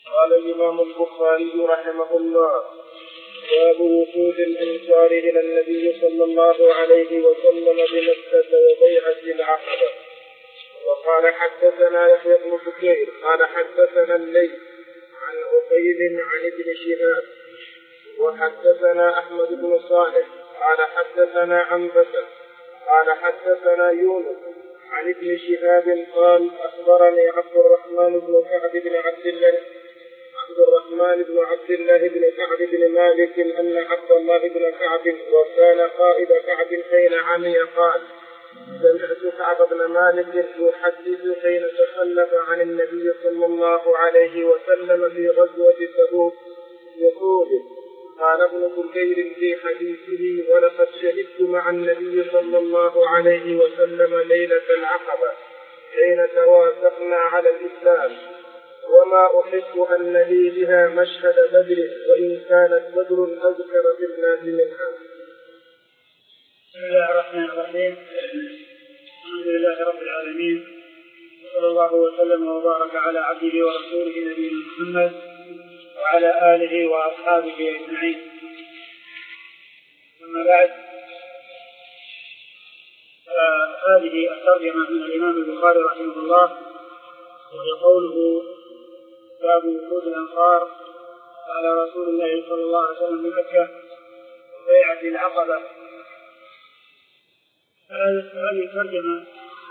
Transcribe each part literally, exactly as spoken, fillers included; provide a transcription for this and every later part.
قال الإمام البخاري رحمه الله: باب وفود الأنصار إلى النبي صلى الله عليه وسلم بمكة وبيعة العقبة. وقال حدثنا يحيى بن بكير قال حدثنا الليث عن عقيل عن ابن شهاب وحدثنا أحمد بن صالح قال حدثنا عنبسة قال حدثنا يونس عن ابن شهاب قال أخبرني عبد الرحمن بن كعب بن عبد الله عبد الرحمن بن عبد الله بن كعب بن مالك أن عبد الله بن كعب وكان قائد كعب حين عمي قال: سمعت كعب بن مالك يحدث حين تخلف عن النبي صلى الله عليه وسلم في غزوة تبوك يقول: قال ابن بكير في حديثه: ولقد شهدت مع النبي صلى الله عليه وسلم ليلة العقبة حين توافقنا على الإسلام، وما أحب أن لي بها مشهد بدر وإن كانت بدر أذكر بالناس منها. بسم الله الرحمن الرحيم. الحمد لله رب العالمين، صلى الله وسلم وبارك على عبده ورسوله نبينا محمد وعلى آله وأصحابه أجمعين. ثم بعد، هذه الترجمة من الإمام البخاري رحمه الله، وهي قوله: باب وفود الأنصار على رسول الله صلى الله عليه وسلم بمكة وبيعة العقبة. هذه الترجمة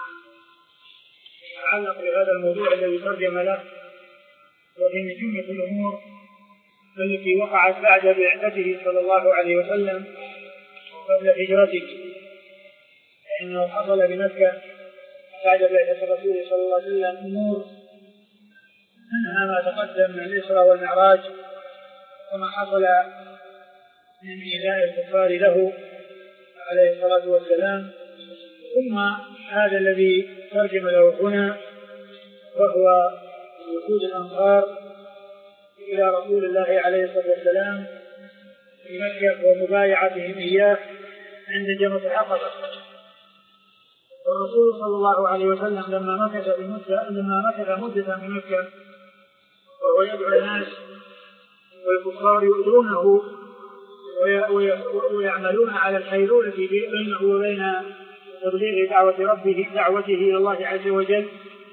تتعلق بهذا الموضوع الذي ترجم له، وهي من جملة الأمور التي وقعت بعد بعثته صلى الله عليه وسلم قبل هجرته، لأنه حصل بمكة بعد بعثة الرسول صلى الله عليه وسلم أمور منها ما تقدم من الإسراء والمعراج، وما حصل من إيذاء الكفار له عليه الصلاة والسلام، ثم هذا الذي ترجم له هنا وهو وجود الأنصار إلى رسول الله عليه الصلاة والسلام في مكة ومبايعتهم إياه عند جمرة العقبة. والرسول صلى الله عليه وسلم لما مكث بمكة لما مكث مدة في مكة وهو يدعو الناس والكفار يؤذونه ويعملون على الحيلولة بينه وبين تبليغ دعوة ربه دعوته إلى الله عز وجل،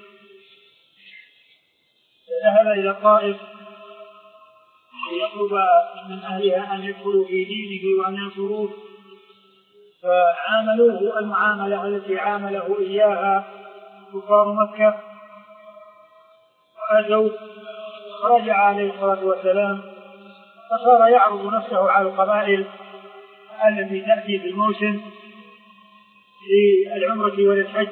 ذهب إلى الطائف ليطلب من أهلها أن يدخلوا في دينه وأن ينصروه، فعاملوه المعاملة التي عامله إياها كفار مكة وأذوه. رجع عليه الصلاة والسلام فصار يعرض نفسه على القبائل التي تأتي في الموسم للعمرة وللحج،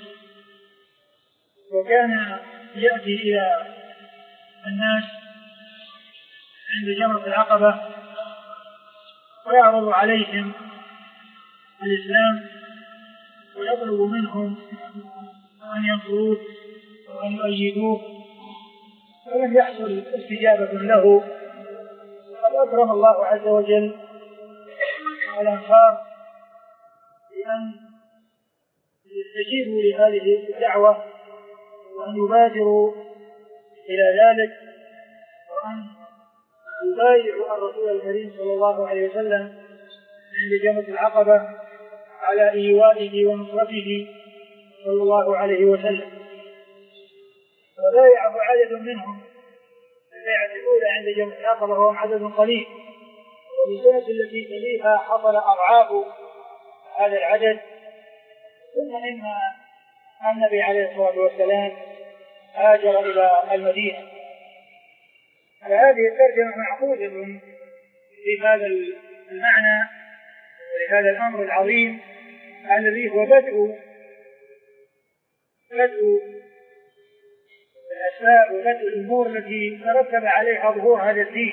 وكان يأتي إلى الناس عند جمرة العقبة ويعرض عليهم الإسلام ويطلب منهم أن ينصروه وأن يؤيدوه، ولم يحصل استجابة له. قد أكرم الله عز وجل الأنصار بأن يستجيبوا لهذه الدعوة وأن يبادروا إلى ذلك، وأن يبايعوا الرسول الكريم صلى الله عليه وسلم عند جمرة العقبة على إيوائه ونصرته صلى الله عليه وسلم. وبايعه عدد منهم البيعة الأولى عند جمرة العقبة وهم عدد قليل، وبالسنة التي تليها حصل أضعاف هذا العدد. ثم إن النبي عليه الصلاة والسلام هاجر إلى المدينة. فهذه الترجمة معقودة في هذا المعنى ولهذا الأمر العظيم الذي هو بدء بدء الأسباب وبدء الأمور التي ترتب عليها ظهور هذا الدين،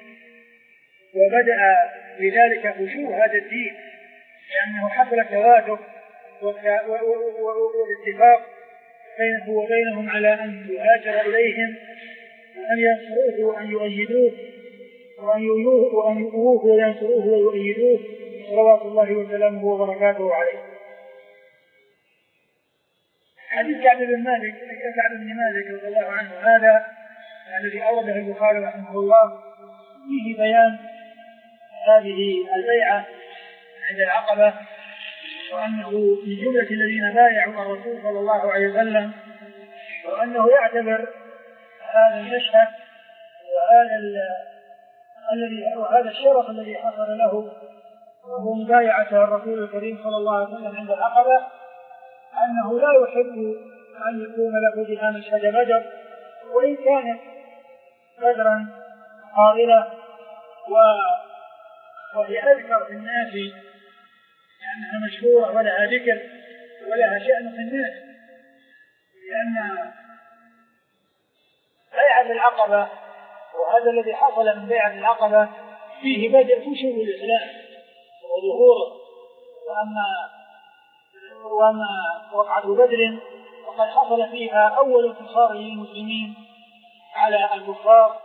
وبدأ بذلك خشوع هذا الدين، لأنه حصل توافق والاتفاق بينه وبينهم على أن يهاجر إليهم وأن ينصروه وأن يؤيدوه وأن يؤوه وأن يؤوه وينصروه ويؤيدوه صلوات الله وسلامه وبركاته عليه. حديث كعب بن مالك كعب بن مالك رضي الله عنه هذا الذي أورده البخاري رحمه الله فيه بيان هذه البيعة عند العقبة، وأنه من جملة الذين بايعوا الرسول صلى الله عليه وسلم، وأنه يعتبر هذا المشهد وهذا الذي وهذا الشرف الذي حصل له وهو مبايعته الرسول الكريم صلى الله عليه وسلم عند العقبة، أنه لا يحب أن يكون له بها مشهد بدر، وإن كانت بدرا قائلة وهي أذكر في الناس لأنها مشهورة ولها ذكر ولها شأن في الناس، لأن بيعة العقبة وهذا الذي حصل من بيعة العقبة فيه بدء فشو الإسلام وظهوره، وأما وأما وقعة بدر وقد حصل فيها أول انتصار للمسلمين على الكفار،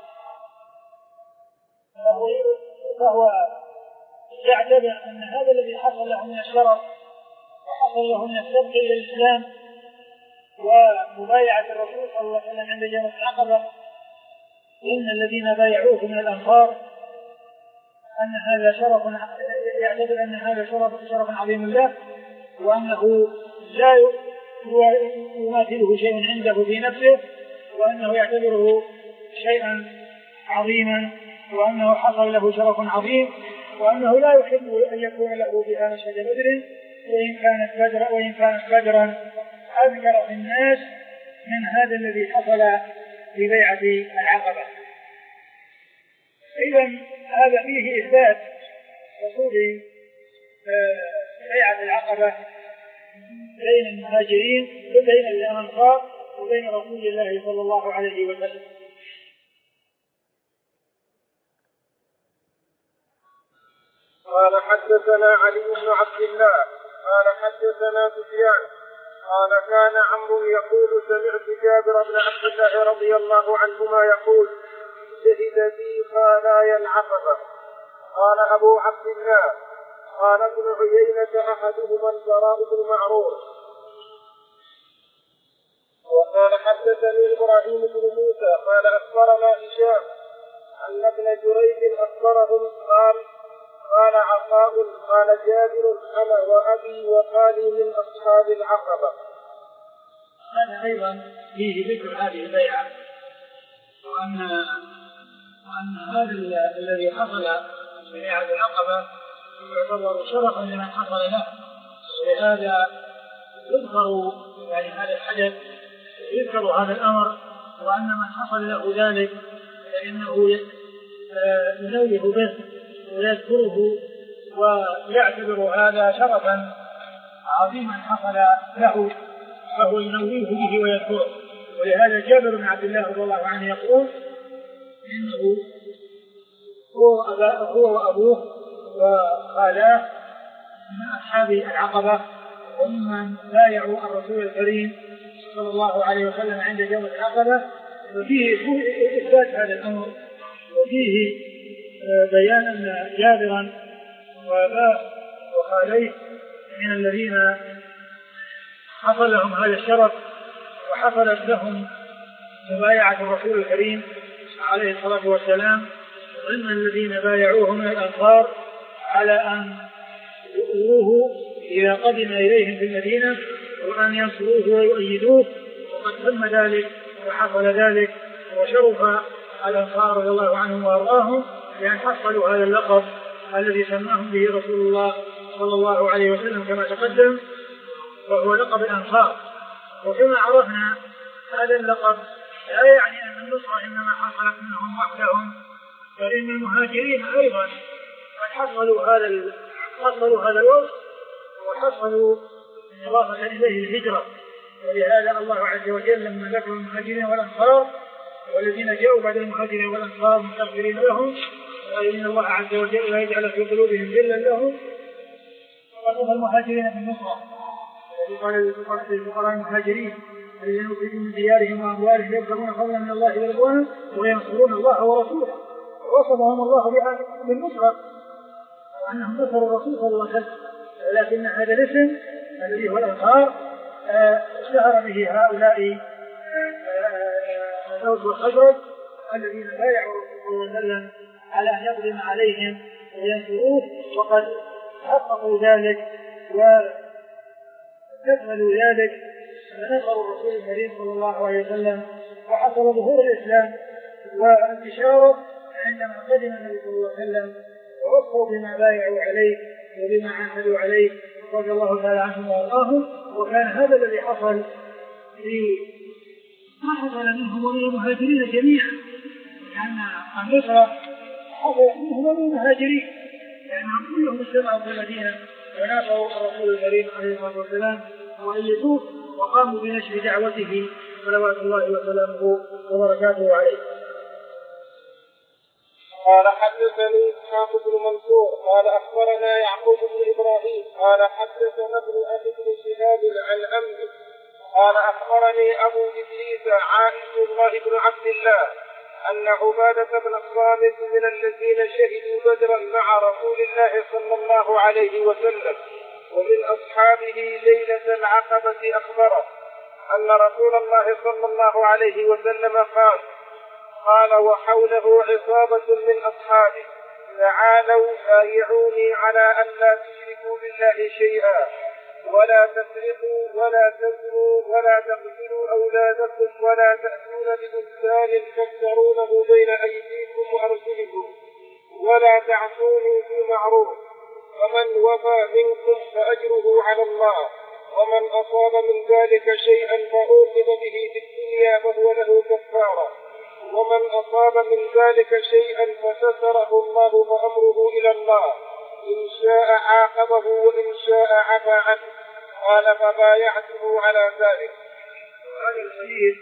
فهو, فهو يعتبر أن هذا الذي حصل له من الشرف وحصل له من السبق إلى الإسلام ومبايعة الرسول صلى الله عليه وسلم عند جمرة العقبة إن الذين بايعوه من الأنصار أن هذا شرف، يعتبر أن هذا شرف شرف عظيم له، وأنه لا يماثله شيء عنده في نفسه، وأنه يعتبره شيئا عظيما، وأنه حصل له شرف عظيم، وأنه لا يحب أن يكون له بها مشهد بدر وإن كانت بدرا وإن كانت بدرا أذكر في الناس من هذا الذي حصل في بيعة العقبة. إذا هذا فيه إثبات حصول بيعة العقبة بين المهاجرين وبين الأنصار وبين رسول الله صلى الله عليه وسلم. قال حدثنا علي بن عبد الله قال حدثنا سفيان قال كان عمرو يقول سمعت جابر بن عبد الله رضي الله عنهما يقول شهد بي خالاي العقبة. قال أبو عبد الله قال ابن عيينة أحدهما البراء بن معرور. وقال حدثني إبراهيم بن موسى قال أخبرنا هشام أن ابن جريج أخبرهم قال قال عطاء قال جابر أنا وأبي وخالي من أصحاب العقبة. هذا أيضا فيه ذكر هذه البيعة، وأن وأن هذا الذي حصل في بيعة العقبة يعتبر شرفا لمن حصل له، ولهذا يذكر يعني هذا الحدث يذكر هذا الأمر، وأن من حصل له ذلك فإنه ينوه به ويذكره ويعتبر هذا شرفا عظيما حصل له، فهو ينويه به ويذكره. ولهذا جابر بن عبد الله رضي الله عنه يقول إنه هو, هو وأبوه وخالاه من أصحاب العقبة وممن بايعوا الرسول الكريم صلى الله عليه وسلم عند جمرة العقبة، وفيه إثبات هذا الأمر، وفيه بيان أن جابرا وأباه وخاليه من الذين حصل لهم هذا الشرف وحصلت لهم مبايعة الرسول الكريم عليه الصلاة والسلام، وإن الذين بايعوه من الأنصار على أن يؤوه إذا قدم إليهم في المدينة وأن ينصروه ويؤيدوه، وقد تم ذلك وحصل ذلك، وشرف الأنصار رضي الله عنهم وأرضاهم لأن حصلوا هذا اللقب الذي سماهم به رسول الله صلى الله عليه وسلم كما تقدم، وهو لقب الأنصار. وكما عرفنا هذا اللقب لا يعني أن النصرة إنما حصلت منهم وحدهم، فإن المهاجرين أيضا قد حصلوا هذا حصلوا هذا الوصف وحصلوا إضافة إليه الهجرة. ولهذا الله عز وجل لما ذكر المهاجرين والأنصار والذين جاءوا بعد المهاجرين والأنصار مستغفرين لهم فإن الله عز وجل لا يجعل في قلوبهم ذلا لهم، وقصد المهاجرين في النصرة وقال للفقراء المهاجرين الذين يخرجون من ديارهم وأموالهم يبتغون فضلا من الله ورضوانه وينصرون الله ورسوله، ووصفهم الله بها بالنصرة وأنهم نصروا الرسول صلى الله عليه وسلم. ولكن هذا الاسم الذي هو الأنصار اشتهر به هؤلاء الأوس والخزرج الذين بايعوا الرسول صلى الله عليه وسلم على أن يقدم عليهم وينصروه، وقد حققوا ذلك واستكملوا ذلك فنصروا الرسول الكريم صلى الله عليه وسلم، وحصل ظهور الإسلام وانتشاره عندما قدم النبي صلى الله عليه وسلم ووصوا بما بايعوا عليه وبما عاهدوا عليه رضي الله تعالى عنهم وارضاهم. وكان هذا الذي حصل في ما حصل منهم ومن المهاجرين جميعا، لأن النصرة حصلت منهم ومن المهاجرين لأنهم كلهم اجتمعوا في المدينة وناصروا الرسول الكريم عليه الصلاة والسلام وأيدوه وقاموا بنشر دعوته صلوات الله وسلامه وبركاته عليه. قال حدثني إسحاق بن منصور قال أخبرنا يعقوب بن إبراهيم قال حدثنا ابن أخي بن شهاب عن عمه قال أخبرني أبو إدريس عائد الله بن عبد الله أن عبادة بن الصامت من الذين شهدوا بدرا مع رسول الله صلى الله عليه وسلم ومن أصحابه ليلة العقبة أخبره أن رسول الله صلى الله عليه وسلم قال قال وحوله عصابة من أصحابه تعالوا بايعوني على أن لا تشركوا بالله شيئا ولا تسرقوا ولا تزنوا ولا تقتلوا أولادكم ولا تأتون ببهتان تفترونه بين أيديكم وأرجلكم ولا تعصوني في معروف فمن وفى منكم فأجره على الله ومن أصاب من ذلك شيئا فأوقظ به في الدنيا فهو له كفارة ومن أصاب من ذلك شيئا فستره الله فأمره إلى الله إن شاء عاقبه وإن شاء عفى عنه قال فبايعته على ذلك. هذا الحديث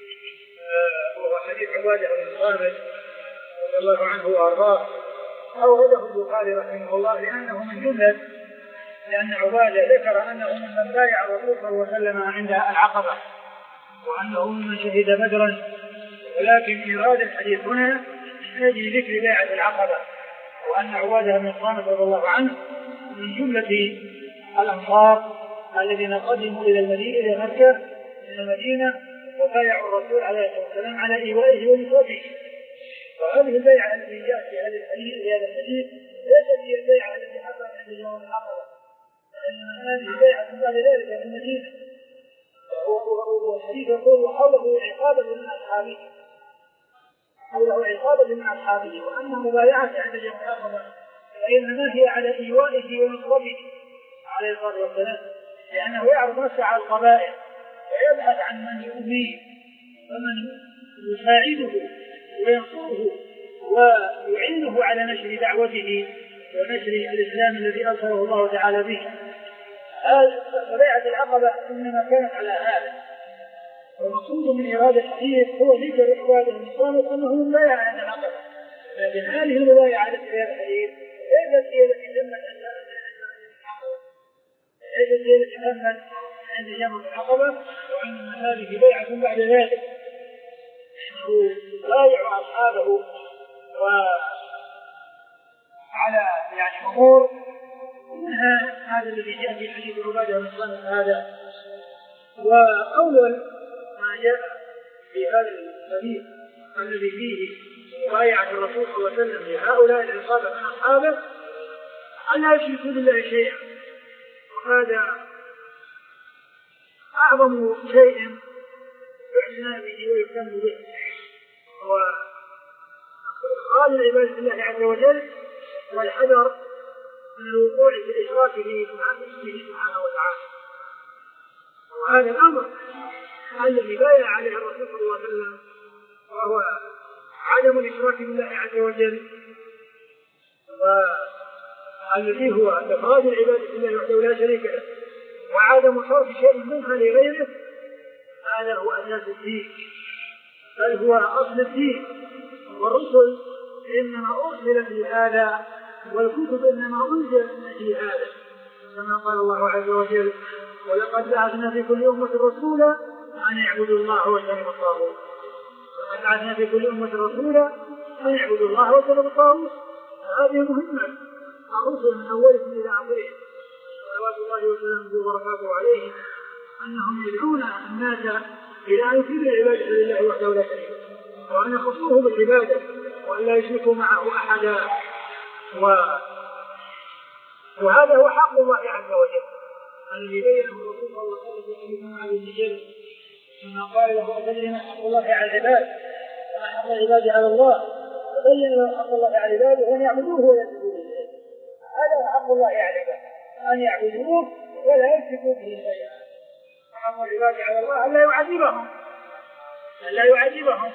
وهو حديث عبادة بن الصامت رضي الله عنه وأرضاه أورده البخاري رحمه الله لأنه من جملة لأن عبادة ذكر أنه ممن بايع الرسول صلى الله عليه وسلم عند العقبة وأنه ممن شهد بدرا، ولكن إيراد الحديث هنا يجي ذكر بيعة العقبة وأن عبادة بن الصامت رضي الله عنه من جملة الأنصار الذين قدموا إلى المدينة إلى مكة من المدينة وبايعوا الرسول عليه الصلاة والسلام على إيوائه ونصرته. وهذه البيعة التي جاءت في هذا الحديث في هذا الحديث ليست هي البيعة التي حصلت عند يوم العقبة، وإنما هذه بيعة بعد ذلك في المدينة. والحديث يقول وحوله عقابة من أصحابه حوله عقابة من أصحابه وأن مبايعة عند يوم العقبة فإنما هي على إيوائه ونصرته عليه الصلاة والسلام، لأنه يعرض نفسه على القبائل ويبحث عن من يؤذيه ومن يساعده وينصره ويعينه على نشر دعوته ونشر الإسلام الذي أرسله الله تعالى به. فبيعة العقبة إنما كانت على هذا، والمقصود من إرادة الحديث هو ذكر عبادة بن الصامت أنه من بايع عند العقبة، لكن هذه المبايعة التي في هذا الحديث ليست هي التي تمت عند العقبة، ليست هي التي تمت عند جمع العقبة، وإنما هذه بيعة بعد ذلك إنه بايع أصحابه وعلى يعني أمور منها هذا الذي جاء في حديث عبادة بن الصامت هذا. وأول ما جاء في هذا الحديث الذي فيه بايعة الرسول صلى الله عليه وسلم لهؤلاء العصابة من أصحابه أن لا يشركوا بالله شيئا، وهذا أعظم شيء يعنى به ويهتم به، وقال عبادة الله عز وجل والحذر من الوقوع في الإشراك به سبحانه وتعالى. وهذا الأمر الذي بايع عليه الرسول صلى الله عليه وسلم وهو عدم الإشراك بالله عز وجل، والذي هو إفراد العبادة بالله وحده لا شريك له وعدم صرف شيء منها لغيره، هذا هو أساس الدين بل هو أصل الدين. والرسل إنما أرسل في هذا والكتب إنما أنزل في هذا، كما قال الله عز وجل ولقد بعثنا في كل أمة رسولا أن يعبدوا الله واجتنبوا الطاغوت. ولقد بعثنا في كل أمة رسولا أن يعبدوا الله واجتنبوا الطاغوت. هذه مهمة الرسل من أولهم إلى آخرهم صلوات الله وسلامه وبركاته عليه أنهم يدعون الناس إلى أن يفيدوا العبادة لله وحده لا شريك له. وأن يخصوه بالعبادة وأن لا يشركوا معه أحدا، و... وهذا هو حق الله عز وجل الذي بينه الرسول صلى الله عليه وسلم على الجبل لما قال له أبين حق الله على العباد وحق العباد على الله، فبين له حق الله على العباد وأن يعبدوه ويسجدوا إليه. هذا هو حق الله على العباد، أن يعبدوه ولا يشركوا به شيئا. حق العباد على الله أن لا يعذبهم أن لا يعذبهم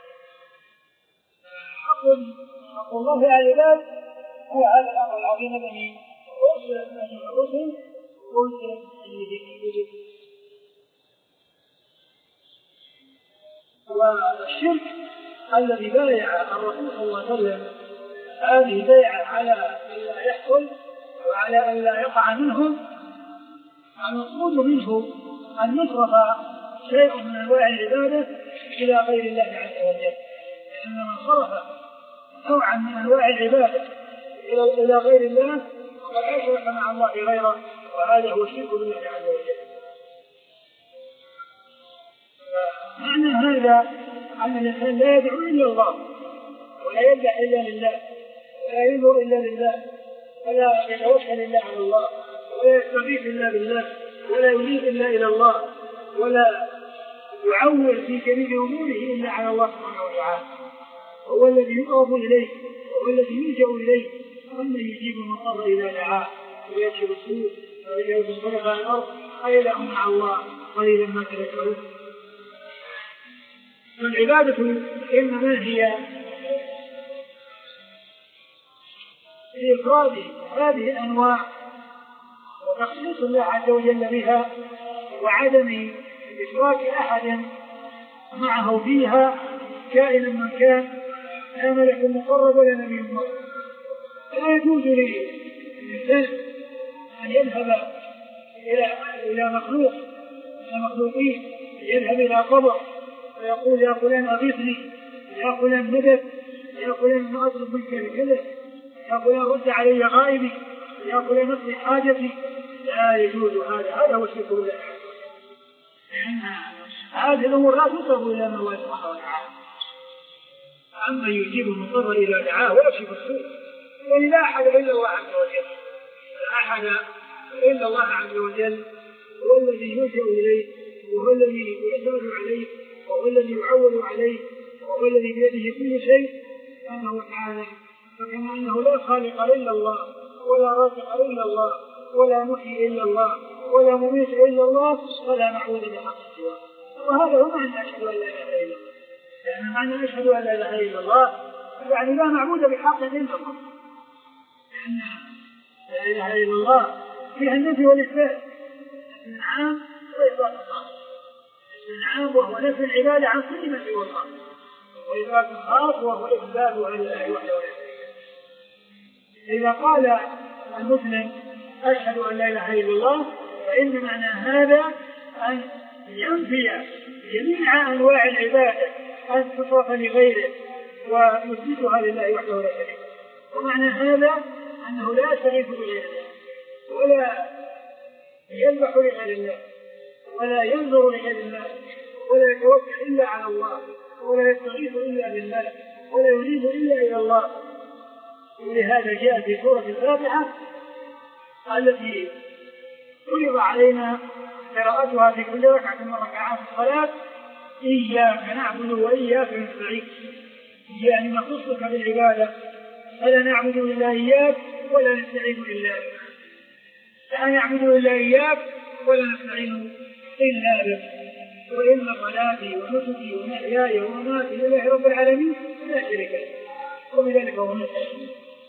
حق حق الله على العباد هو هذا الأمر العظيم الذي أرسل به الرسل أرسل به الكتب. والشرك الذي بايع الرسول صلى الله عليه وسلم هذه بيعة على أن لا يحصل وعلى أن لا يقع منهم. المقصود منه أن يصرف شيء من أنواع العبادة إلى غير الله عز وجل، لأن من صرف نوعا من أنواع العبادة إلى غير الله فقد أشرك مع الله غيره، وهذا هو الشرك بالله عز وجل. معنى هذا أن الإنسان لا يدعو إلا الله ولا يدع إلا لله ولا ينظر إلا لله ولا يتوكل إلا على الله ولا يستغيث إلا بالله ولا ينيب إلا إلى الله ولا يعول في جميع أموره إلا على الله سبحانه وتعالى. هو الذي يؤاب إليه وهو الذي يلجأ إليه، وأن يجيب المضطر إذا دعاه ويكشف السوء ويجعل الخلق على الأرض أيضا مع الله قليلا ما تذكرون. فالعبادة إنما هي في إفراد هذه الأنواع وتخصيص الله عز وجل بها وعدم إشراك أحد معه فيها كائنا من كان، لا ملك مقرب ولا نبي مرسل. لا يجوز للإنسان أن يذهب إلى إلى مخلوق إلى مخلوقين، يذهب إلى قبر ويقول يا فلان أغثني، يا فلان مدد، يا فلان ما أطلب منك بكذا، يا فلان رد علي غائبي، يا فلان اقضي حاجتي. لا يجوز هذا، هذا هو الشرك بالله، لأن هذه الأمور لا تصرف إلا من الله سبحانه وتعالى. أما يجيب المضطر إذا دعاه ويكشف السوء، ولا أحد إلا الله عز وجل، لا أحد إلا الله عز وجل هو الذي يلجأ إليه وهو الذي يعتمد عليه وهو الذي يعول عليه وهو الذي بيده كل شيء سبحانه وتعالى. فكما أنه لا خالق إلا الله ولا رازق إلا الله ولا محيي إلا الله ولا مميت إلا الله ولا معبود بحق سواه. وهذا هو معنى أشهد أن لا إله إلا الله، لأن معنى أشهد أن لا إله إلا الله يعني لا معبود بحق إلا الله، لأن لا إله إلا الله فيها النفي والإثبات، العام وإثبات الخاص. العام وهو نفي العبادة عن كل ما سوى الله، وإثبات الخاص وهو إثباتها لله وحده ولا شريك له. إذا قال المسلم أشهد أن لا إله إلا الله فإن معنى هذا أن ينفي جميع أنواع العبادة أن تصرف لغيره ويثبتها لله وحده ولا شريك له. ومعنى هذا أنه لا يستغيث بغير الله ولا يذبح لغير الله ولا ينظر لغير الله ولا يتوكل إلا على الله ولا يستغيث إلا بالله ولا يريد إلا إلى الله. ولهذا جاء في سورة الفاتحة التي فرض علينا قراءتها في كل ركعة من ركعات الصلاة: إياك نعبد وإياك نستعين، يعني نخصك بالعبادة فلا نعبد إلا إياك ولا نستعين إلا بك، لا نعبد إلا إياك ولا نستعين إلا بك، وإن صلاتي ونسكي ومحياي ومماتي لله رب العالمين لا شريك له وبذلك هو المسلم.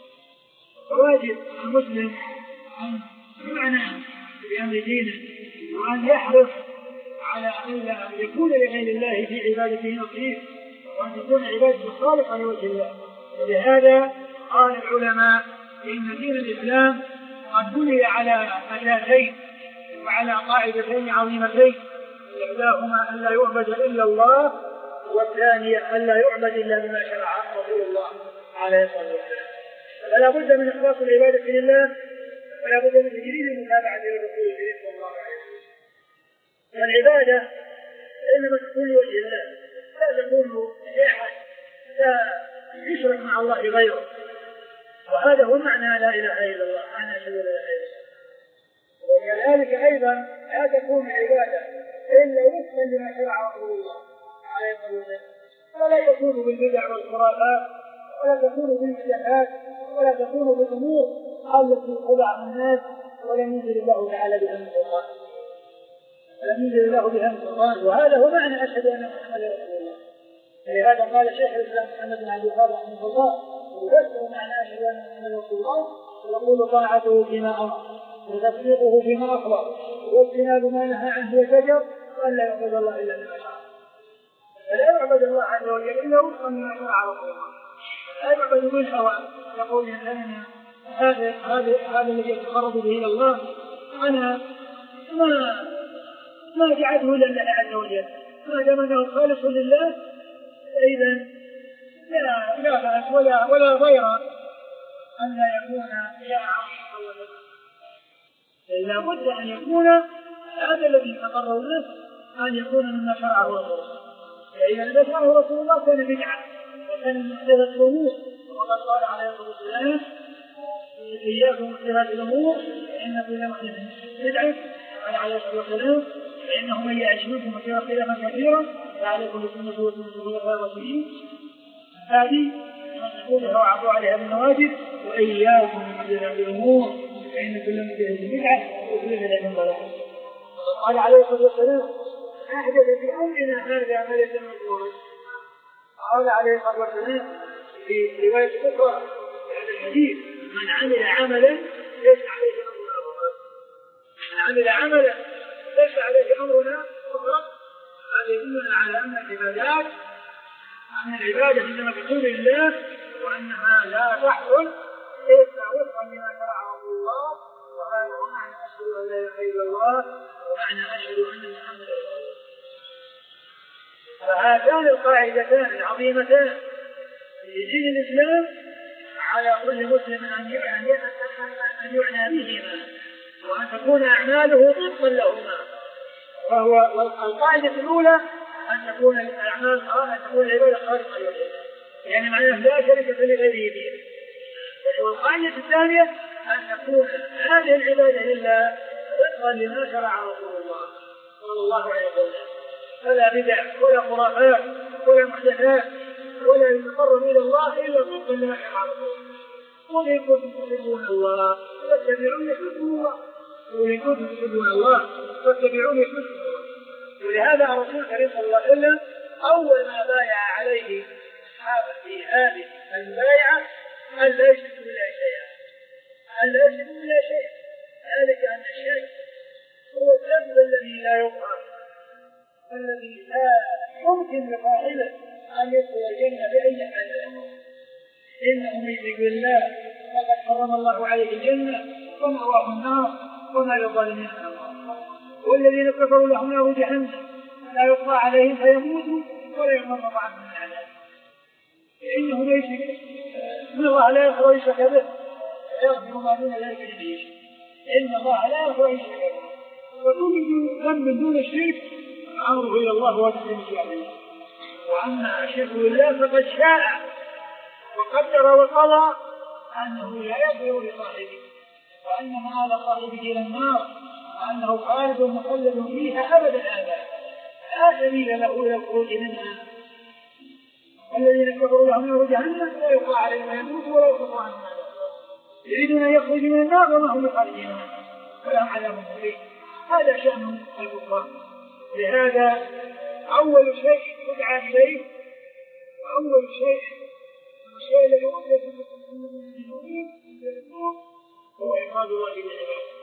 فواجب المسلم أن يعنى بأمر دينه وأن يحرص على أن لا يكون لغير الله في عبادته نصيب، وأن تكون عبادته خالصة لوجه الله. ولهذا قال العلماء إن دين الإسلام قد بني على أساسين وعلى قاعدتين عظيمتين: إحداهما أن لا يعبد إلا الله، والثانية أن لا يعبد إلا بما شرع رسول الله عليه الصلاة والسلام. فلا بد من إخلاص العبادة لله ولا بد من تجريد المتابعة للرسول صلى الله عليه وسلم. فالعبادة إنما تكون لوجه الله لا تكون لأحد لا يشرك مع الله غيره. وهذا هو معنى لا إله إلا الله، معنى أشهد لا إله إلا الله. وكذلك أيضا لا تكون العبادة إلا وفقا لما شرع رسول الله عليه الصلاة والسلام، فلا يكون بالبدع والخرافات، ولا تكون بالمحدثات، ولا تكون بالأمور التي خدع الناس ولم ينزل الله تعالى بها من سلطان، لم ينزل الله بها من سلطان. وهذا هو معنى أشهد أن محمدا رسول الله. لهذا قال شيخ الإسلام محمد بن عبد الوهاب رحمه الله يفسر معنى أشهد أن محمدا رسول الله ويقول طاعته فيما أمر وتصديقه فيما أخبر واجتناب ما نهى عنه وزجر وأن لا يعبد الله إلا بما شرع. فلا يعبد الله عز وجل إلا وفقا لما شرع رسول الله، لا يعبد بالهوى يقول لنا هذا هذا هذا الذي يتقرب به إلى الله أنا ما ما جعله إلا لله عز وجل، ما دام أنه خالص لله إذا لا لا بأس ولا ولا ضير أن لا يكون شاعا، لا بد أن يكون هذا الذي يتقرب له أن يكون مما شرعه رسول الله. فإذا لم يشرعه رسول الله كان بدعة وكان محدثة الأمور، وقد قال عليه الصلاة والسلام إياكم محدثات الأمور فإن كل محدث بدعة. قال عليه الصلاة والسلام فإنه من يعش منكم ويرى اختلافا كثيرا فعليكم بسنتي وسنة الخلفاء الراشدين هذه نقولها وعضوا عليها بالنواجذ. وإياكم محدثات الأمور فإن كل محدثة بدعة وكل بدعة ضلالة. قال عليه الصلاة والسلام أحدث في أمرنا هذا ما ليس منه. قال عليه الصلاة والسلام في رواية أخرى هذا الحديث من عمل عملا ليس عليه أمرنا من عمل عملا ليس عليه أمرنا فقط. هذا يدلنا على أن العبادات أن العبادة إنما تكون لله وأنها لا تحصل إلا وفقا لما شرع رسول الله. وهذا هو معنى أشهد أن لا إله إلا الله ومعنى أشهد أن محمدا رسول الله. فهاتان القاعدتان العظيمتان في دين الإسلام على كل مسلم أن يعنى أن يعنى بهما وأن تكون أعماله طبقا لهما. فهو القاعدة الأولى أن تكون الأعمال أن تكون العبادة خالصة لله، يعني معناه لا شريك لغيره فيها. والقاعدة الثانية أن تكون هذه العبادة لله طبقا لما شرع رسول الله صلى الله عليه وسلم، فلا بدع ولا خرافات ولا محدثات ولا يتقرب إلى الله إلا طبقا لما شرع رسول الله. قل إن كنتم تحبون الله فاتبعوني يحببكم الله، قل إن كنتم تحبون الله فاتبعوني يحببكم الله. ولهذا الرسول الكريم صلى الله عليه وسلم أول ما بايع عليه أصحابه في هذه البيعة أن لا يشركوا بالله شيئا، أن لا يشركوا بالله شيئا، ذلك أن الشرك هو الذنب الذي لا يغفر، الذي لا يمكن لصاحبه أن يدخل الجنة بأي حال. إنه من يشرك بالله فقد حرم الله عليه الجنة ومأواه النار وما للظالمين من الله. والذين كفروا لهم نار جهنم لا يقضى عليهم فيموتوا ولا يمر عنهم من العذاب. إنه ليس إن الله لا يغفر أن يشرك به ويغفر ما دون ذلك لمن يشاء. إن الله لا يغفر أن يشرك به وكل ذنب دون الشرك أمره إلى الله وتسليم عليه. وأما الشرك بالله فقد شاء وقدر وقضى أنه لا يغفر لصاحبه وأن مآل صاحبه إلى النار وأنه خالد مخلد فيها أبدا أبدا لا سبيل له إلى الخروج منها. والذين كفروا لهم نار جهنم لا يقضى عليهم يموت ولا يقضى عنهم يريدون أن يخرجوا من النار وما هم بخارجين منها ولهم عذاب مهين. هذا شأن الكفار. لهذا أول شيء يدعى إليه وأول شيء الشيء الذي يؤسس المسلمين هو إفراد الله بالعبادة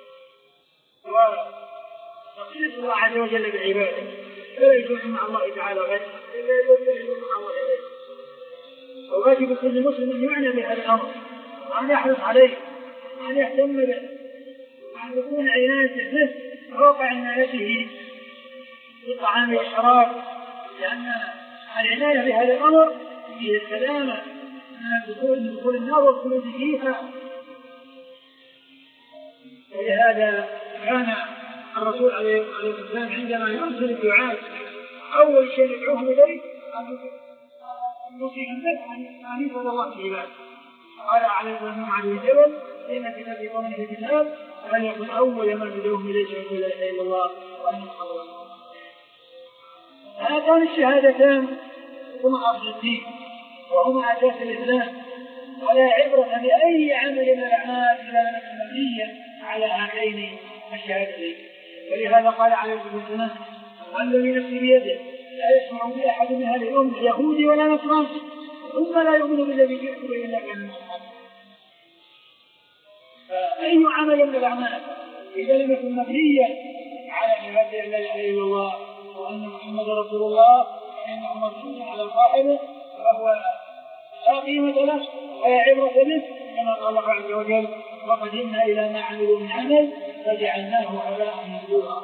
وتخصيص الله عز وجل بالعبادة، فلا يجوز مع الله تعالى غيره إلا يجوز مع الله غيره. وواجب كل مسلم أن يعنى بهذا الأمر وأن يحرص عليه وأن يهتم به وأن تكون عنايته به وواقع عنايته بالطعام والشراب، لأن العناية بهذا الأمر فيه السلامة من دخول دخول النار والخلود فيها. ولهذا كان الرسول عليه الصلاة والسلام عندما يرسل الدعاة أول شيء يدعوهم إليه نصيحا به أن يفعل الله في عباده. قال على ابن عبد الجبل إن في نبي قومه الكتاب أن يكون أول ما تدعوهم إليه شهادة لا إله إلا الله وأن محمدا رسول الله. هاتان الشهادتان هما أصل الدين وهما أساس الإسلام، ولا عبرة بأي عمل من الأعمال إلا لم يكن مبنيا على هاتين الشهادتين. ولهذا قال عليه الصلاة والسلام والذي نفسي بيده لا يسمع بي أحد من هذه الأمة يهودي ولا نصراني ثم لا يؤمن بالذي جئت به إلا كان من أصحابه. فأي عمل من الأعمال إذا لم يكن مبنيا على شهادة لا إله إلا الله وأن محمدا رسول الله وأنه مرسول على صاحبه فهو لا قيمة له ولا عبرة به، كما قال الله عز وجل وقدمنا إلى ما عملوا من عمل فجعلناه هباء منثورا.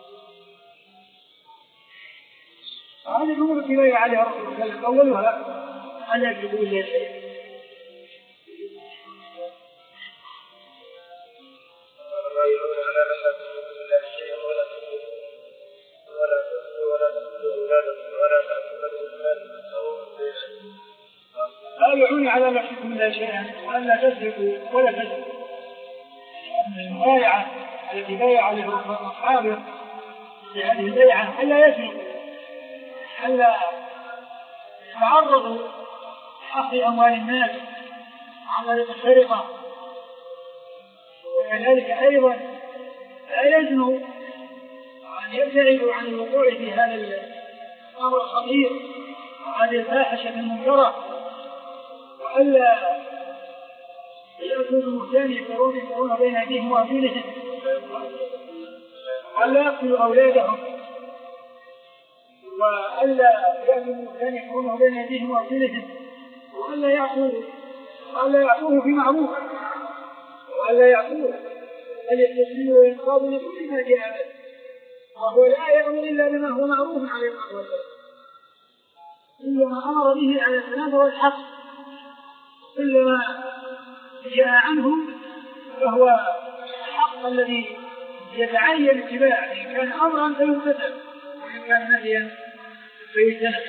هذه الأمور التي لا عليها رسول الله صلى الله عليه وسلم أولها أن يجب إلا شيء. لا يعون على لا تشركوا بالله شيئا وأن لا تسرقوا ولا تسرقوا. المبايعة التي بايع عليها أصحابه لهذه البيعة ألا يسرقوا، ألا يتعرضوا لأخذ أموال الناس عن طريق السرقة، وكذلك أيضا لا يزنوا أن يبتعدوا عن الوقوع في هذا الأمر الخطير وهذه الفاحشة المنكرة، وألا يأتوا بمهتان يفترون يفترون بين أيديهم وأرجلهم، وألا يقتلوا أولادهم، وألا يأتوا بمهتان يفترون بين أيديهم وأرجلهم، وألا يعطوه وألا يعطوه في معروف، وألا يعطوه بل يستسلموا وينقادوا لكل ما جاء به، وهو لا يأمر إلا بما هو معروف عليه الصلاة والسلام، إلا ما أمر به على السلام والحق، كل ما جاء عنه فهو الحق الذي يتعين اتباعه، إن كان أمرا فيمتثل وإن كان نهيا فيجتنب.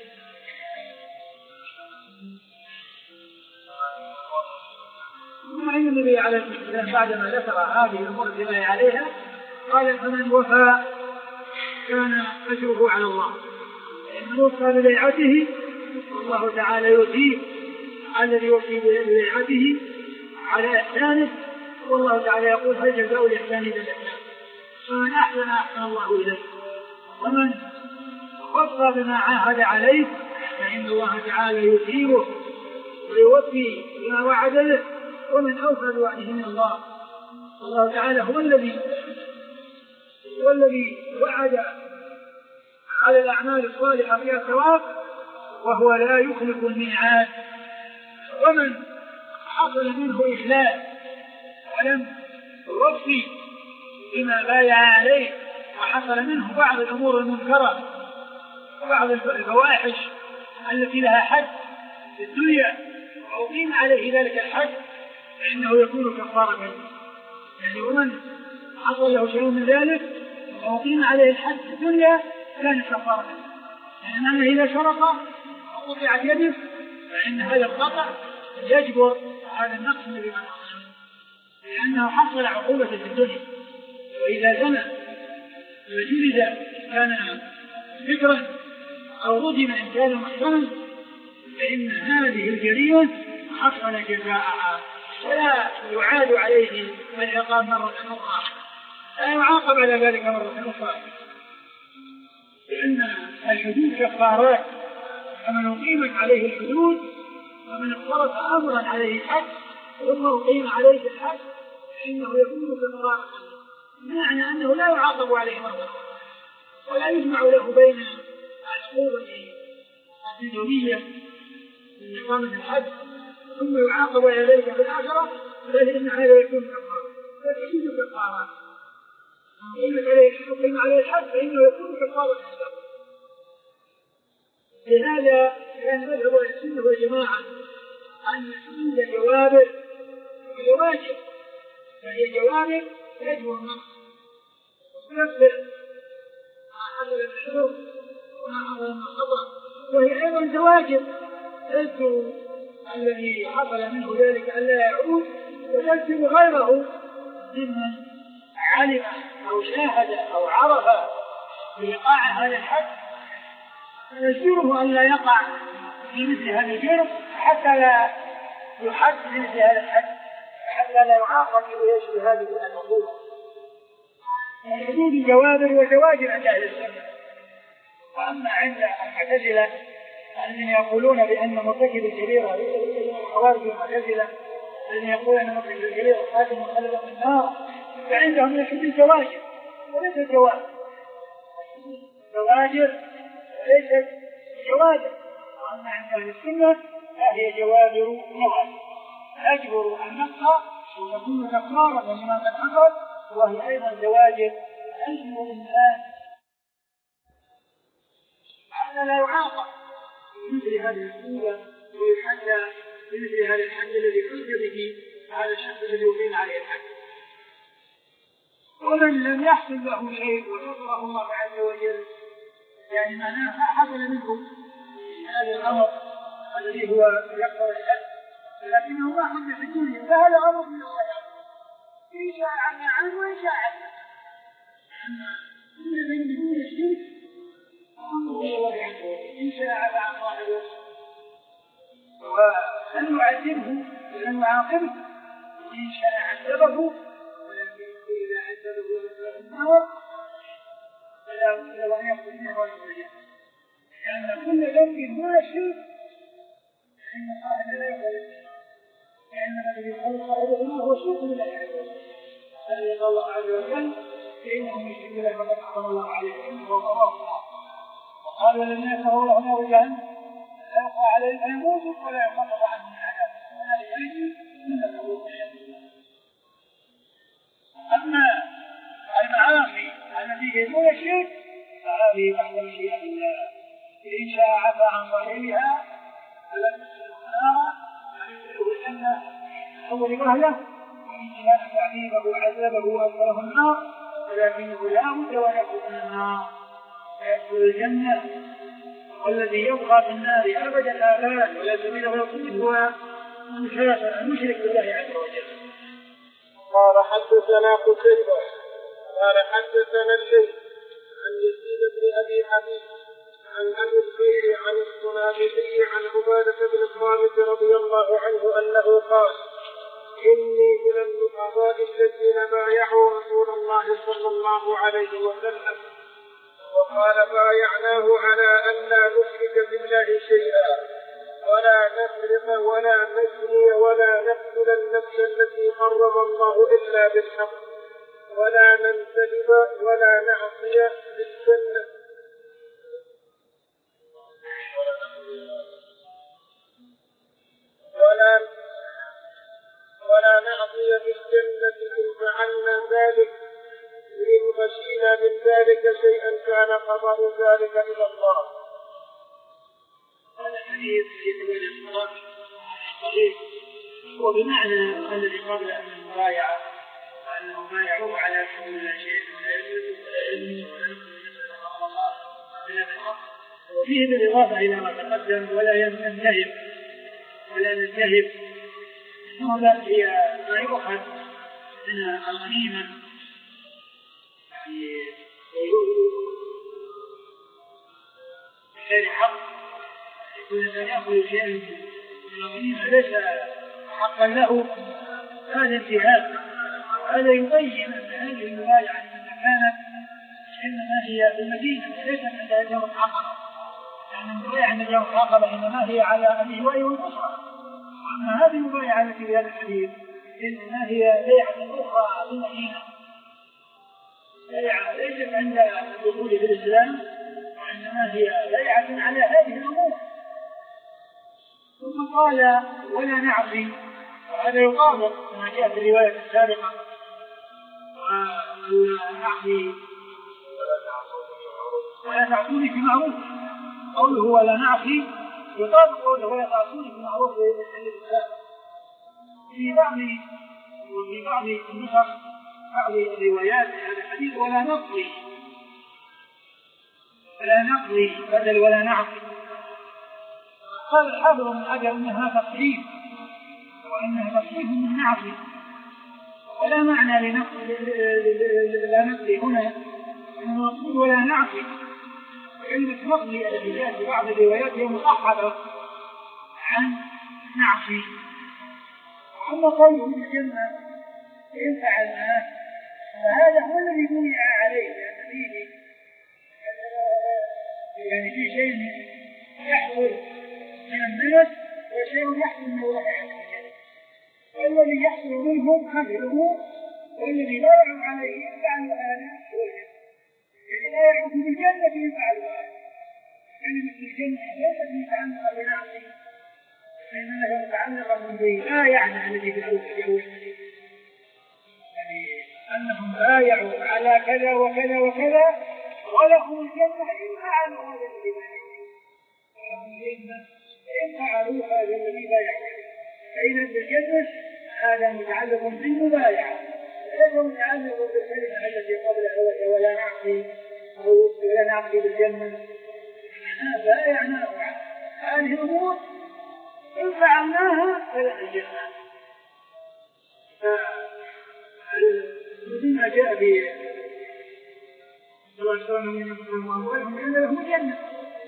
ثم إن النبي عليه الصلاة والسلام بعدما ذكر هذه الأمور التي عليها قال فمن وفى كان أجره على الله، من وفى ببيعته الله تعالى يؤتيه الذي يوفي ببيعته على إحسانه، والله تعالى يقول هل جزاء الإحسان إلا الإحسان، فمن أحسن أحسن الله إليه، ومن وفى بما عاهد عليه فإن الله تعالى يثيبه ويوفي بما وعد له، ومن أوفى بوعده من الله. الله تعالى هو الذي هو الذي وعد على الأعمال الصالحة فيها ثواب وهو لا يخلف الميعاد، ومن حصل منه إخلاف ولم يوفي بما بايع عليه وحصل منه بعض الأمور المنكرة وبعض الفواحش التي لها حد في الدنيا وأقيم عليه ذلك الحد فإنه يكون كفارة منه. يعني ومن حصل له شيء من ذلك وأقيم عليه الحد في الدنيا كان كفارة منه، يعني أنه إذا سرق وقطعت يده فإن هذا القطع يجبر هذا النقص الذي حصل لأنه حصل عقوبة في الدنيا. وإذا زنى وجلد كان ذكرا أو رجم إن كان محسنا فإن هذه الجريمة حصل جزاءها ولا يعاد عليه العقاب مرة أخرى، لا يعاقب على ذلك مرة أخرى، لأن الحدود كفارات، فمن أقيمت عليه الحدود ومن اقترف أمرا عليه الحد ثم أقيم عليه الحد فإنه يكون كفارة، معنى أنه لا يعاقب عليه مرة ولا يجمع له بين العقوبة الدنيوية من إقامة الحد ثم يعاقب على ذلك في الآخرة، فإن هذا يكون كفارة، فالحدود كفارة، أقيم عليه الحد فإنه يكون كفارة. لهذا كان مذهب السنة والجماعة أن الحدود جوابر وواجب، فهي جوابر يجب النقص وتكفر ما حصل من الحدود وما حصل من الخطأ، وهي أيضا زواجر يذكر الذي حصل منه ذلك ألا يعود، ويذكر غيره ممن علم أو شاهد أو عرف بإيقاع هذا الحد، فيذكره أن لا يقع في مثل هذا الجرم حتى لا يحد في مثل هذا الحد، حتى لا يعاقب ويشبه هذه العقوبة. حدود جوابر وزواجر عند أهل السنة. وأما عند المعتزلة الذين يقولون بأن مرتكب الكبيرة ليس خوارج المعتزلة الذين يقولون أن مرتكب الكبيرة قاتل مخلد في النار، فعندهم يحدود زواجر وليس جوابر، زواجر وليست جوابر. وأما عند أهل السنة فهي جوابر نوازل أجبر النقص وتكون كفارة لما قد حصل، وهي أيضا زواجر أجبر الإنسان حتى لا يعاقب بمثل هذه العقوبة ويحدى بمثل هذا الحد الذي حد به على الشخص الذي يقيم عليه الحد. ومن لم يحصل له شيء ويقرأ الله عز وجل يعني معناه حصل منه هذا الأمر الذي هو يقرأ الحد، لكنه ما حد في الدنيا، فهذا أمر من الله إن شاء عنا عنه وإن شاء عنا. أما كل من بدون الشرك أمر الله عز وجل إن شاء عفا عن صاحبه ولن يعذبه ولن يعاقبه، إن شاء عذبه، ولكن إذا عذبه النار فلا بد أن يخرج منه ويخرجه، لأن كل ذنب دون الشرك فإن صاحبه لا يخرج، لأن الذي يخرج صاحبه هو الشرك بالله عز وجل. فإن الله عز وجل فإنهم يشركون له فقد حرم الله عليهم وغفر. وقال الذين كفروا لهم نار جهنم لا يقع عليهم فيموتوا ولا يخفف عنهم العذاب وذلك يجزي من كفروا بالله. أما المعاصي التي هي دون الشرك فهذه تحت مشيئة الله، إن شاء عفا عن صاحبها فلم يدخله النار ويدخله الجنة أول وهلة، وإن شاء تعذيبه وعذبه وأدخله النار ولكنه لا بد وأن يدخل النار فيدخل الجنة. والذي يبقى في النار أبدا الآباد ولا سبيل له الخروج هو المشرك بالله عز وجل. قال حدثنا قتيبة قال حدثنا الليث عن يزيد بن أبي حبيب عن أبي الخير عن الصنابحي عن عبادة بن الصامت رضي الله عنه أنه قال: إني من النقباء الذين بايعوا رسول الله صلى الله عليه وسلم، وقال: بايعناه على أن لا نشرك بالله شيئا ولا نسرق ولا نزني ولا نقتل النفس التي حرم الله إلا بالحق ولا ننسلب ولا نعصي بالجنة ولا ولا نعصي بالجنة إن فعلنا ذلك، إن خشينا من ذلك شيئا كان قضاء ذلك إلى الله. هذا الحديث في سبيل الصلاة صحيح، وبمعنى الذي قبل أن المبايعة وأنه بايعوه على كل شيء ولا يجوز ولا نقول وفيه بالإضافة إلى ما تقدم ولا ينتهب ولا ننتهب هذا هي ما يؤخذ من الغنيمة بغير حق، يكون الإنسان يأخذ شيئا من الغنيمة ليس حقا له، هذا انتهاك. هذا يبين أن هذه المبايعة إذا كانت إنما هي في المدينة وليس عند يوم العقبة، يعني المبايعة عند يوم العقبة إنما هي على أبيه وأيه الأخرى. أما هذه المبايعة التي في هذا الحديث إنما هي بيعة أخرى في المدينة، بيعة ليست عند الدخول في الإسلام، وإنما هي بيعة على هذه الأمور. ثم قال: ولا نعصي، وهذا يطابق ما جاء في الرواية السابقة: ولا نعصي ولا تعصوني في معروف. قوله ولا نعصي يطابق قوله ولا تعصوني في معروف في بعض وفي بعض النسخ بعض الروايات هذا الحديث ولا نقضي ولا نقضي بدل ولا نعصي. قال الحافظ بن حجر انها تصحيح وانها تصحيح من نعطي، ولا معنى لنقل لا نقل هنا المقصود ولا نعطي، كلمة نقل التي جاءت في بعض الروايات هي مصححة عن نعطي. أما قوله الجنة إن فعلناه فهذا هو الذي بني عليه، لأن فيه يعني في شيء يحصل من الناس وشيء يحصل من الله عز وجل، والذي يحصل منهم خيره والذي لا يعلم عليه يفعل هذا هو الجنة، يعني لا يحكم بالجنة يفعل هذا. كلمة الجنة ليست متعلقة بنعطي، إنها متعلقة بالبايع الذي في الأول، يعني أنهم بايعوا على كذا وكذا وكذا ولهم الجنة إن فعلوا هذا الذي بايعوا، ولهم الجنة إن فعلوا هذا الذي بايعوا. فإذا بالجنة هذا متعلق بالمبايعة، ليس متعلق بالكلمة التي قبلها ولا نعطي أو ولا نعطي بالجنة. أنا بايعناه هذه الأمور إن فعلناها فلا الجنة. مثل ما جاء في سواء من المسلم وأموالهم إلا له جنة،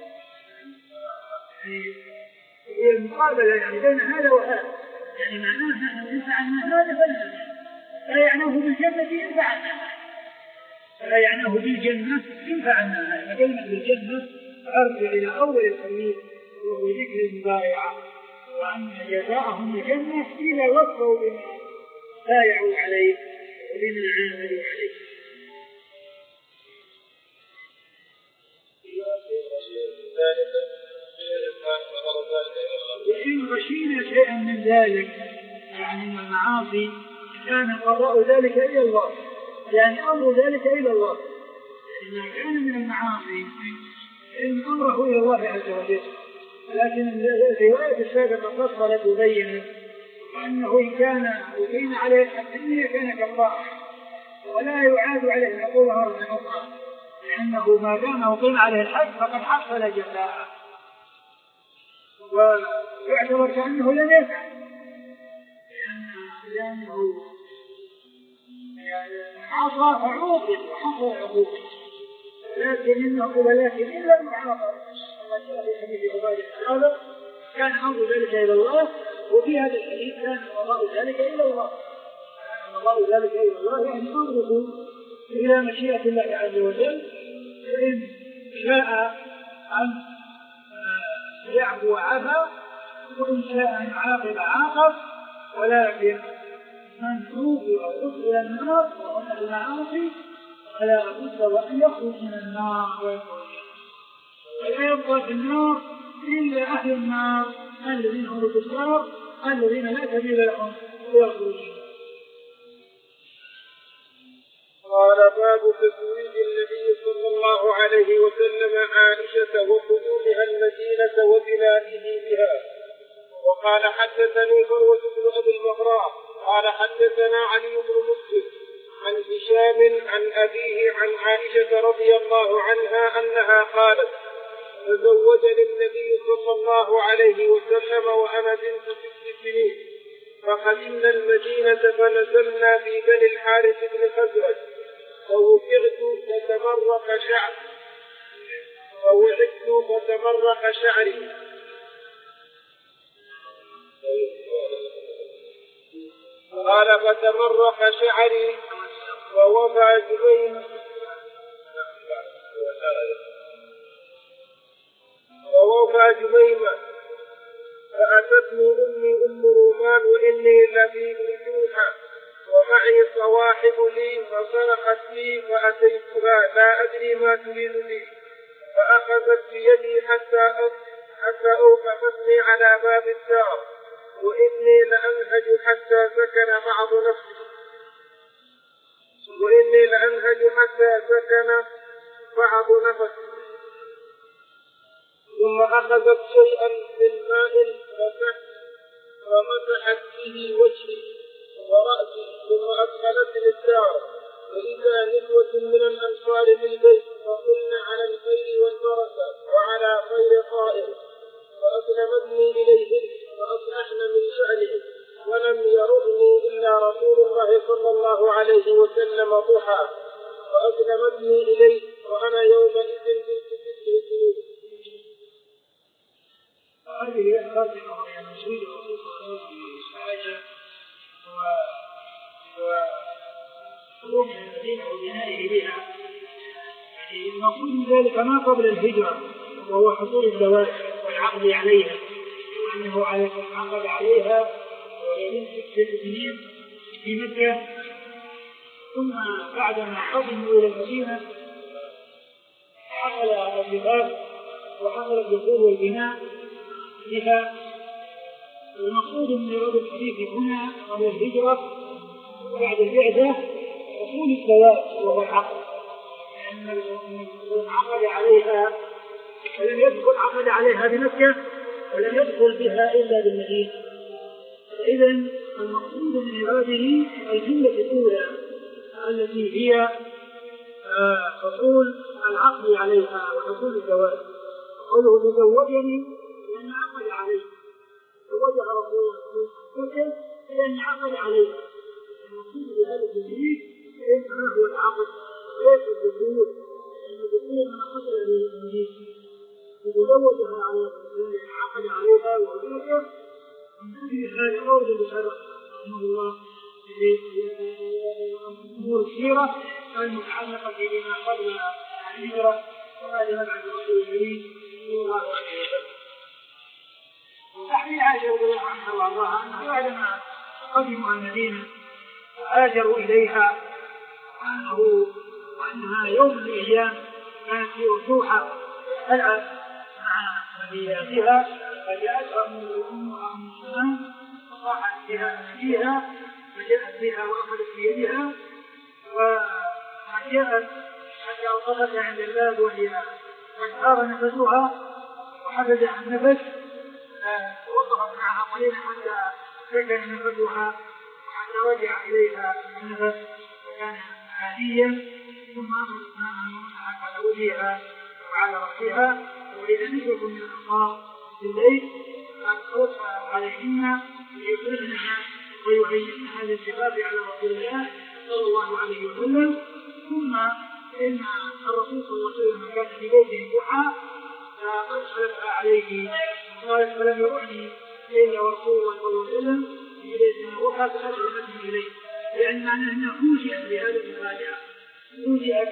هي المقابلة يعني بين هذا وهذا، يعني معناها إن فعلنا هذا فلا، لا يعناه بالجنة إن فعلنا، لا يعناه بالجنة إن فعلنا. فكلمة بالجنة أرجع إلى أول الحديث وهو ذكر المبايعة، وأن جزاءهم الجنة إذا وفوا بما بايعوا عليه وبما عاملوا عليه. وإن خشينا شيئا من ذلك يعني من المعاصي كان قضاء ذلك إلى الله، يعني أمر ذلك إلى الله، إذا كان من المعاصي إن أمره إلى الله عز وجل. لكن الرواية السابقة فصلت وبينت أنه إن كان أقيم عليه الحد الدنيا كان كفارة ولا يعاد عليه العقوبة مرة أخرى، لأنه ما دام أقيم عليه الحد فقد حصل جزاءه ويعتبر كأنه لم يفعل، لأنه عصى فعوقب وحصل عقوبة. لكن إنه ولكن إلا المعاصر كما جاء في حديث عبادة هذا كان أمر ذلك إلى الله، وفي هذا الحديث كان قضاء ذلك إلى الله، كان قضاء ذلك إلى الله يعني أمره إلى مشيئة الله عز وجل، فإن شاء أن يعفو عفا وإن شاء أن يعاقب عاقب، ولكن من توب أو يدخل النار وهم المعاصي فلا بد وأن يخرج من النار ولا يبقى في النار إلا أهل النار الذين هم الكفار الذين لا سبيل لهم ويخرجون. قال باب تزويج النبي صلى الله عليه وسلم عائشة وقدومها المدينة وبنائه بها. وقال حدثني فروة بن أبي المغراء قال حدثنا علي بن مسلم عن هشام عن أبيه عن عائشة رضي الله عنها أنها قالت تزوجني النبي صلى الله عليه وسلم وأنا بنت ست سنين، فقدمنا المدينة فنزلنا في بني الحارث بن خزرج، فوقعت فتمرق شعر فوعدت فتمرق شعري قال فتمرق شعري فوضع جبين فوضع جبيمة فأتتني أمي أم رومان وإني لفي وجوها ومعي صواحب لي فصرخت لي فأتيتها لا أدري ما تريد لي، فأخذت بيدي حتى حتى أوقفتني على باب الدار وإني لأنهج حتى سكن بعض نفسي وإني لأنهج حتى سكن بعض نفسي ثم أخذت شيئا من ماء فمسحت به وجهي ورأسي ثم أدخلتني الدار، فإذا نسوة من الأنصار بالبيت فقلن على الخير والبركة وعلى خير قائم، فأسلمتني إليهن فأصلحن من شأنه، ولم يرعني إلا رسول الله صلى الله عليه وسلم ضحى فأسلمتني إليه وأنا يومئذ بنت تسع سنين. هذه الخاتمة وهي مسؤول الرسول صلى الله عليه وسلم وخروج من المدينة وبنائه بها، يعني المقصود من ذلك ما قبل الهجرة وهو حصول الزواج والعقد عليها، وأنه عقد عليها وهي بنت ست سنين في مكة، ثم بعدما قدموا إلى المدينة حصل الزواج وحصل الدخول والبناء بها. المقصود من إيراد الحديث هنا قبل الهجرة وبعد البعثة حصول الزواج وهو العقد، لأن الرسول عقد عليها ولم يدخل عقد عليها بمكة ولم يدخل بها إلا بالمدينة. إذا المقصود من إراده الجملة الأولى التي هي حصول العقد عليها وحصول الزواج. قوله تزوجني لأن عقد عليه، تزوجها رسول الله لأن عقد عليه. المقصود بهذا التزويج إنما هو العقد ليس الدخول، لأن الدخول ما حصل به المدينة. تزوجها على رسول عقد عليها وزوجها من هذا قول بشرع رحمه الله في أمور السيرة المتعلقة بما قبل الهجرة وما لم يفعل الرسول الكريم صلى الله عليه وسلم. تحمل عائشة رضي الله عنها وارضاها أنه بعدما قدموا المدينة وهاجروا إليها أنه وأنها يوم من الأيام كانت في أرجوحة تلعب مع مدينتها فجاءتها أمها أم سلمة فصاحت بها فيها فجاءت بها وأخذت بيدها وجاءت حتى أوقفتها عند الباب وهي قد صار نفسها وحبسها النفس، ووقفت معها قليلا حتى سكن نفسها وحتى رجع إليها النفس وكان عاديا، ثم أخذت معها ومسحت على وجهها وعلى رأسها. وإذا نزلوا من الأنصار في الليل فأخذت عليهن ليخرجنها ويهيئنها للانتخاب على رسول الله صلى الله عليه وسلم. ثم إن الرسول صلى الله عليه وسلم كان في بيته ضحى فأدخلتها عليه قالت فلم يرعني إلا رسول الله صلى الله عليه وسلم في بيته ضحى فأدخلته إليه، لأن معناه أنها فوجئت بهذه المفاجأة، فوجئت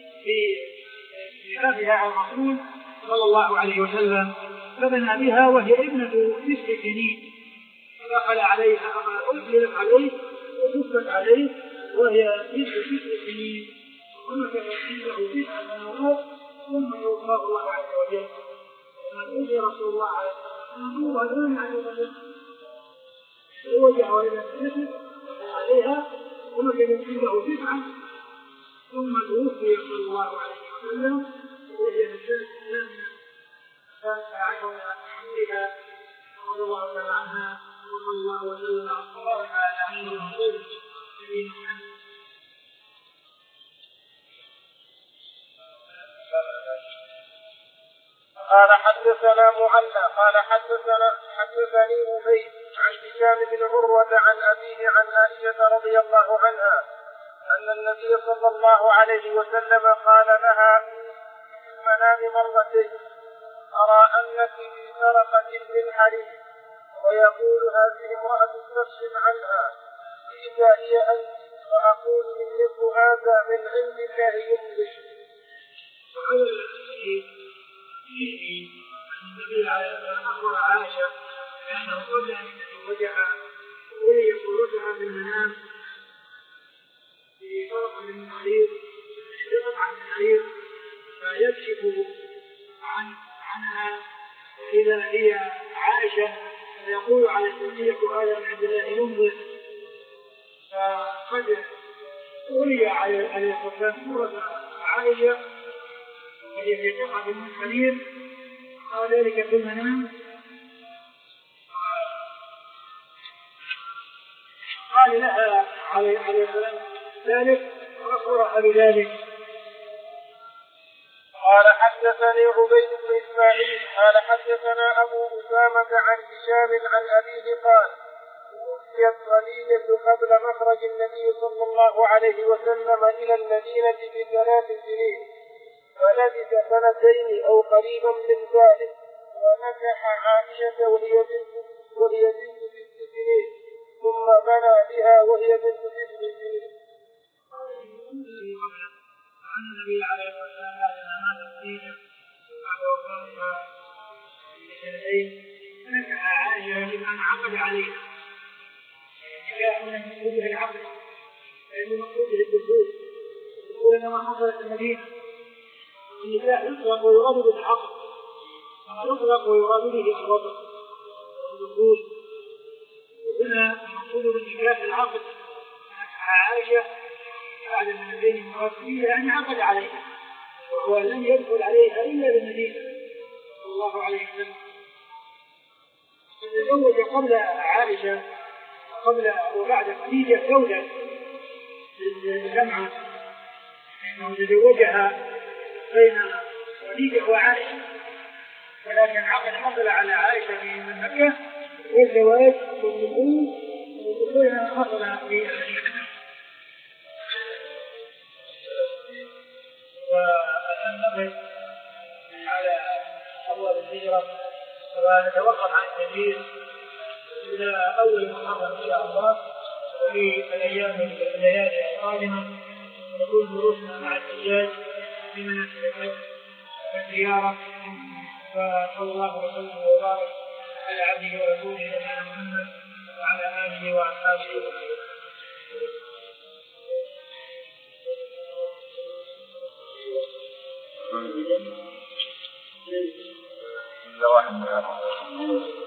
بذاتها على الرسول صلى الله عليه وسلم فبنى بها وهي ابنة تسع سنين، دخل عليها أدخلت عليه وكفت عليه وهي بنت تسع سنين، ومكث عنده تسع سنوات ثم توفاه الله عز وجل. فقال يا رسول الله عليه وسلم هذان عليه وسلم ووجع وإلى النسل عليها ومكث عنده تسعة ثم توفي صلى الله عليه وسلم وهي نساء الثامنة التاسعة عشر من حملها رضي الله تعالى عنها وصلى الله وسلم على عين الرسول نبينا محمد. قال حدثنا معلى قال حدثنا حدثني أبي عن هشام بن عروة عن أبيه عن عائشة رضي الله عنها أن النبي صلى الله عليه وسلم قال لها في المنام مرتين أرى أنك في سرقة بالحريم، ويقول هذه امرأة تفصل عنها إذا هي أنت، وأقول إن يكن هذا من عند الله يمضي. وعلى الحديث فيه أن النبي عليه الصلاة والسلام أخبر عائشة بأنه قبل أن يتزوجها ولي خروجها في المنام في فرق من الحرير قطعة من الحرير فيكشف عن عنها إذا هي عائشة فيقول على السنية هذا من عند الله يمضي. فقد ولي عليه الصلاة والسلام سورة عائشة وهي في قطعة من الحرير قال ذلك في المنام، قال لها عليه السلام ذلك وأخبرها بذلك. قال حدث حدثني عبيد بن إسماعيل قال حدثنا أبو أسامة عن هشام عن أبيه قال توفيت خديجة قبل مخرج النبي صلى الله عليه وسلم إلى المدينة بثلاث سنين ولبث سنتين أو قريبا من ذلك ونكح عائشة وهي بنت وهي بنت ست سنين ثم بنى بها وهي بنت ست سنين. عن النبي عليه الصلاة والسلام بعد ما مات خديجة بعد وفاتها بسنتين نكح عائشة بما عقد عليها. نكاح من مقصوده العقد لأن مقصوده الدخول يقول إنما حصلت المدينة النكاح يطلق ويراد به العقد يطلق ويراد به الوطن والدخول. هنا المقصود بالنكاح العقد عائشة بعد سنتين مقاتلين يعني عقد عليها ولم يدخل عليها إلا بالمدينة صلى الله عليه وسلم. تزوج قبل عائشة قبل وبعد خديجة زوجة للجمعة إنه تزوجها بين خديجة وعائشة ولكن عقد حصل على عائشة من مكة والزواج والدخول والدخول حصل في المدينة. وننبه على أبواب الهجرة ونتوقف عن التدبير إلى أول محرم إن شاء الله في الأيام الليالي القادمة نكون دروسنا مع الحجاج في مناسك الحج والزيارة. فصلى الله وسلم وبارك على عبده ورسوله نبينا محمد وعلى آله وأصحابه وسلم. بسم الله الرحمن الرحيم.